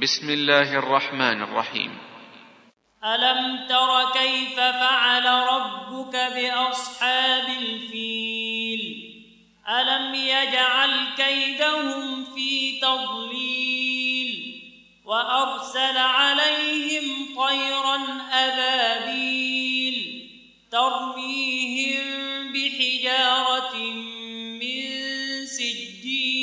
بسم الله الرحمن الرحيم. ألم تر كيف فعل ربك بأصحاب الفيل ألم يجعل كيدهم في تضليل وأرسل عليهم طيرا أبابيل ترميهم بحجارة من سجيل